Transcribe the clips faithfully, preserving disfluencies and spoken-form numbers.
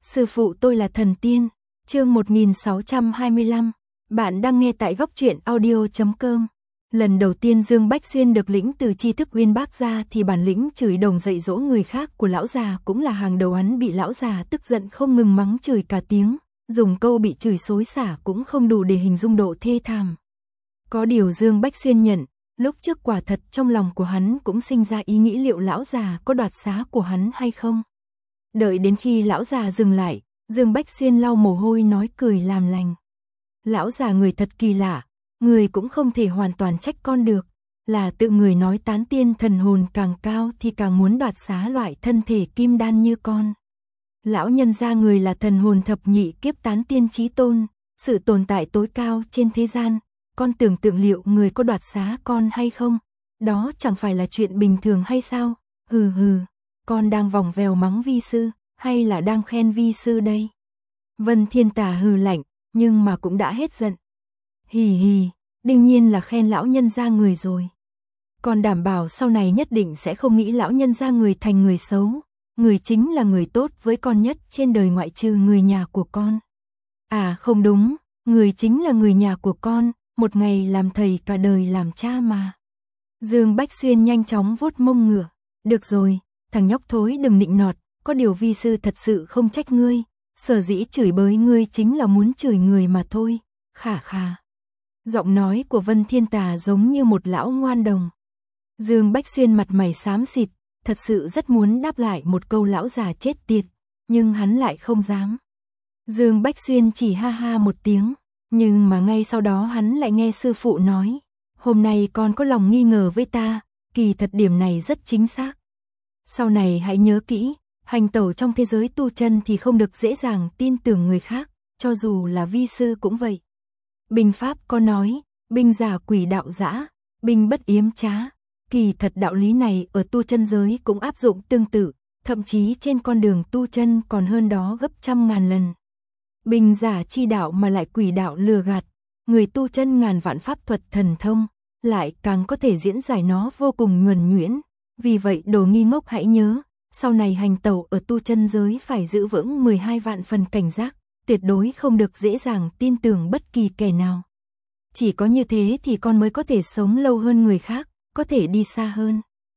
Sư phụ tôi là thần tiên. Chương một nghìn sáu trăm hai mươi lăm. Bạn đang nghe tại góc truyện audio chấm com. Lần đầu tiên Dương Bách Xuyên được lĩnh từ tri thức uyên bác ra thì bản lĩnh chửi đồng dạy dỗ người khác của lão già cũng là hàng đầu. Hắn bị lão già tức giận không ngừng mắng chửi cả tiếng, dùng câu bị chửi xối xả cũng không đủ để hình dung độ thê thảm. Có điều Dương Bách Xuyên nhận, lúc trước quả thật trong lòng của hắn cũng sinh ra ý nghĩ liệu lão già có đoạt xá của hắn hay không. Đợi đến khi lão già dừng lại, Dương Bách Xuyên lau mồ hôi nói cười làm lành. Lão già người thật kỳ lạ, người cũng không thể hoàn toàn trách con được, là tự người nói tán tiên thần hồn càng cao thì càng muốn đoạt xá loại thân thể kim đan như con. Lão nhân gia người là thần hồn thập nhị kiếp tán tiên chí tôn, sự tồn tại tối cao trên thế gian, con tưởng tượng liệu người có đoạt xá con hay không, đó chẳng phải là chuyện bình thường hay sao? Hừ hừ, con đang vòng vèo mắng vi sư, hay là đang khen vi sư đây? Vân Thiên Tà hừ lạnh, nhưng mà cũng đã hết giận. Hì hì, đương nhiên là khen lão nhân gia người rồi. Con đảm bảo sau này nhất định sẽ không nghĩ lão nhân gia người thành người xấu, người chính là người tốt với con nhất trên đời ngoại trừ người nhà của con. À không đúng, người chính là người nhà của con, một ngày làm thầy cả đời làm cha mà. Dương Bách Xuyên nhanh chóng vuốt mông ngựa. Được rồi, thằng nhóc thối đừng nịnh nọt, có điều vi sư thật sự không trách ngươi, sở dĩ chửi bới ngươi chính là muốn chửi người mà thôi. Khả khà. Giọng nói của Vân Thiên Tà giống như một lão ngoan đồng. Dương Bách Xuyên mặt mày xám xịt, thật sự rất muốn đáp lại một câu lão già chết tiệt, nhưng hắn lại không dám. Dương Bách Xuyên chỉ ha ha một tiếng, nhưng mà ngay sau đó hắn lại nghe sư phụ nói, hôm nay con có lòng nghi ngờ với ta, kỳ thật điểm này rất chính xác. Sau này hãy nhớ kỹ, hành tẩu trong thế giới tu chân thì không được dễ dàng tin tưởng người khác, cho dù là vi sư cũng vậy. Binh pháp có nói, binh giả quỷ đạo dã, binh bất yếm trá. Kỳ thật đạo lý này ở tu chân giới cũng áp dụng tương tự, thậm chí trên con đường tu chân còn hơn đó gấp trăm ngàn lần. Binh giả chi đạo mà lại quỷ đạo lừa gạt, người tu chân ngàn vạn pháp thuật thần thông, lại càng có thể diễn giải nó vô cùng nhuần nhuyễn. Vì vậy đồ nghi ngốc hãy nhớ, sau này hành tẩu ở tu chân giới phải giữ vững mười hai vạn phần cảnh giác, tuyệt đối không được dễ dàng tin tưởng bất kỳ kẻ nào. Chỉ có như thế thì con mới có thể sống lâu hơn người khác, có thể đi xa hơn.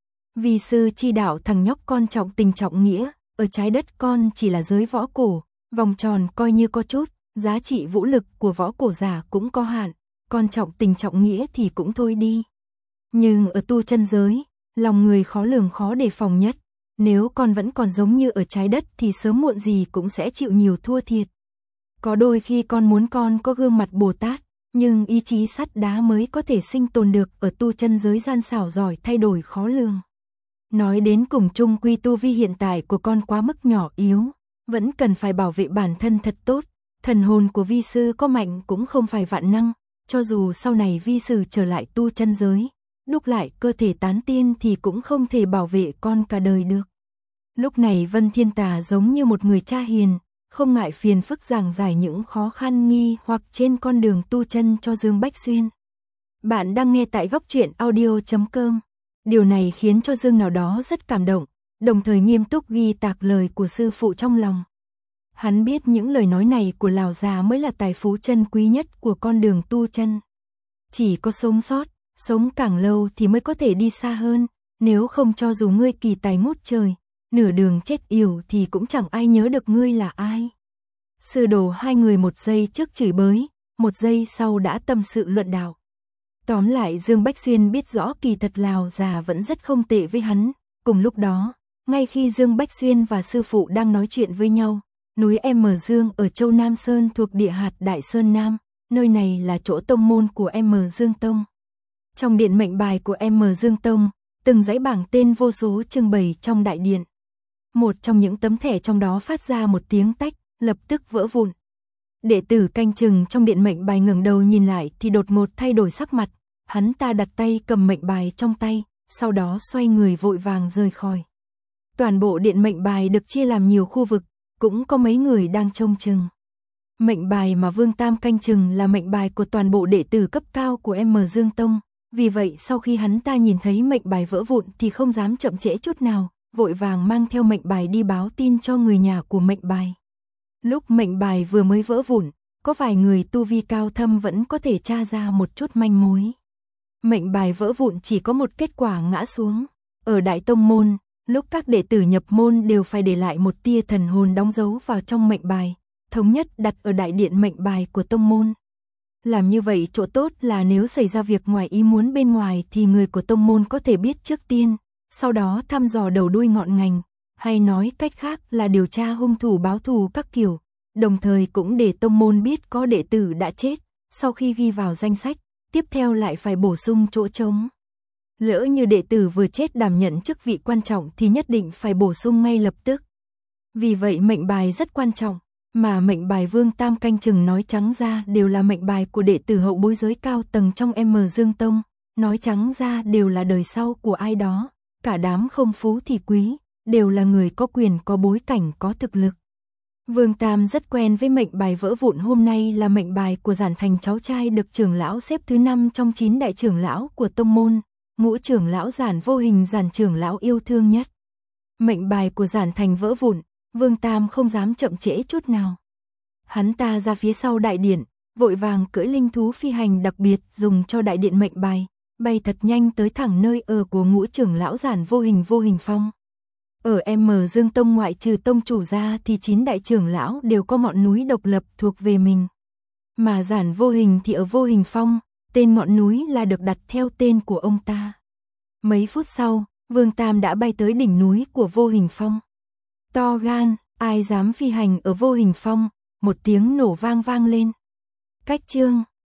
Vi sư chi đạo thằng nhóc con trọng tình trọng nghĩa, ở trái đất con chỉ là giới võ cổ, vòng tròn coi như có chút, giá trị vũ lực của võ cổ giả cũng có hạn, con trọng tình trọng nghĩa thì cũng thôi đi. Nhưng ở tu chân giới, lòng người khó lường khó đề phòng nhất, nếu con vẫn còn giống như ở trái đất thì sớm muộn gì cũng sẽ chịu nhiều thua thiệt. Có đôi khi con muốn con có gương mặt Bồ Tát, nhưng ý chí sắt đá mới có thể sinh tồn được ở tu chân giới gian xảo giỏi thay đổi khó lường. Nói đến cùng chung quy tu vi hiện tại của con quá mức nhỏ yếu, vẫn cần phải bảo vệ bản thân thật tốt, thần hồn của vi sư có mạnh cũng không phải vạn năng, cho dù sau này vi sư trở lại tu chân giới, đúc lại cơ thể tán tiên thì cũng không thể bảo vệ con cả đời được. Lúc này Vân Thiên Tà giống như một người cha hiền, không ngại phiền phức giảng giải những khó khăn nghi hoặc trên con đường tu chân cho Dương Bách Xuyên. Bạn đang nghe tại góc truyện audio chấm com. Điều này khiến cho Dương nào đó rất cảm động, đồng thời nghiêm túc ghi tạc lời của sư phụ trong lòng. Hắn biết những lời nói này của lão già mới là tài phú chân quý nhất của con đường tu chân. Chỉ có sống sót, sống càng lâu thì mới có thể đi xa hơn, nếu không cho dù ngươi kỳ tài ngút trời, nửa đường chết yểu thì cũng chẳng ai nhớ được ngươi là ai. Sư đồ hai người một giây trước chửi bới, một giây sau đã tâm sự luận đạo. Tóm lại Dương Bách Xuyên biết rõ kỳ thật lão già vẫn rất không tệ với hắn. Cùng lúc đó, ngay khi Dương Bách Xuyên và sư phụ đang nói chuyện với nhau, núi M Dương ở Châu Nam Sơn thuộc địa hạt Đại Sơn Nam, nơi này là chỗ tông môn của M Dương Tông. Trong điện mệnh bài của M Dương Tông, từng dãy bảng tên vô số trưng bày trong đại điện. Một trong những tấm thẻ trong đó phát ra một tiếng tách, lập tức vỡ vụn. Đệ tử canh chừng trong điện mệnh bài ngẩng đầu nhìn lại thì đột ngột thay đổi sắc mặt, hắn ta đặt tay cầm mệnh bài trong tay, sau đó xoay người vội vàng rời khỏi. Toàn bộ điện mệnh bài được chia làm nhiều khu vực, cũng có mấy người đang trông chừng. Mệnh bài mà Vương Tam canh chừng là mệnh bài của toàn bộ đệ tử cấp cao của M Dương Tông, vì vậy sau khi hắn ta nhìn thấy mệnh bài vỡ vụn thì không dám chậm trễ chút nào, vội vàng mang theo mệnh bài đi báo tin cho người nhà của mệnh bài. Lúc mệnh bài vừa mới vỡ vụn, có vài người tu vi cao thâm vẫn có thể tra ra một chút manh mối. Mệnh bài vỡ vụn chỉ có một kết quả ngã xuống. Ở Đại Tông Môn, lúc các đệ tử nhập môn đều phải để lại một tia thần hồn đóng dấu vào trong mệnh bài, thống nhất đặt ở đại điện mệnh bài của tông môn. Làm như vậy chỗ tốt là nếu xảy ra việc ngoài ý muốn bên ngoài thì người của tông môn có thể biết trước tiên, sau đó thăm dò đầu đuôi ngọn ngành, hay nói cách khác là điều tra hung thủ báo thù các kiểu, đồng thời cũng để tông môn biết có đệ tử đã chết, sau khi ghi vào danh sách, tiếp theo lại phải bổ sung chỗ trống. Lỡ như đệ tử vừa chết đảm nhận chức vị quan trọng thì nhất định phải bổ sung ngay lập tức. Vì vậy mệnh bài rất quan trọng, mà mệnh bài Vương Tam canh chừng nói trắng ra đều là mệnh bài của đệ tử hậu bối giới cao tầng trong M Dương Tông, nói trắng ra đều là đời sau của ai đó, cả đám không phú thì quý, đều là người có quyền có bối cảnh có thực lực. Vương Tam rất quen với mệnh bài vỡ vụn hôm nay là mệnh bài của Giản Thành cháu trai được trưởng lão xếp thứ năm trong chín đại trưởng lão của tông môn, ngũ trưởng lão Giản Vô Hình Giản trưởng lão yêu thương nhất. Mệnh bài của Giản Thành vỡ vụn, Vương Tam không dám chậm trễ chút nào. Hắn ta ra phía sau đại điện, vội vàng cưỡi linh thú phi hành đặc biệt dùng cho đại điện mệnh bài, bay thật nhanh tới thẳng nơi ở của ngũ trưởng lão Giản Vô Hình Vô Hình Phong. Ở M Dương Tông ngoại trừ tông chủ ra thì chín đại trưởng lão đều có ngọn núi độc lập thuộc về mình. Mà Giản Vô Hình thì ở Vô Hình Phong, tên ngọn núi là được đặt theo tên của ông ta. Mấy phút sau, Vương Tam đã bay tới đỉnh núi của Vô Hình Phong. To gan, ai dám phi hành ở Vô Hình Phong, một tiếng nổ vang vang lên. Cách chương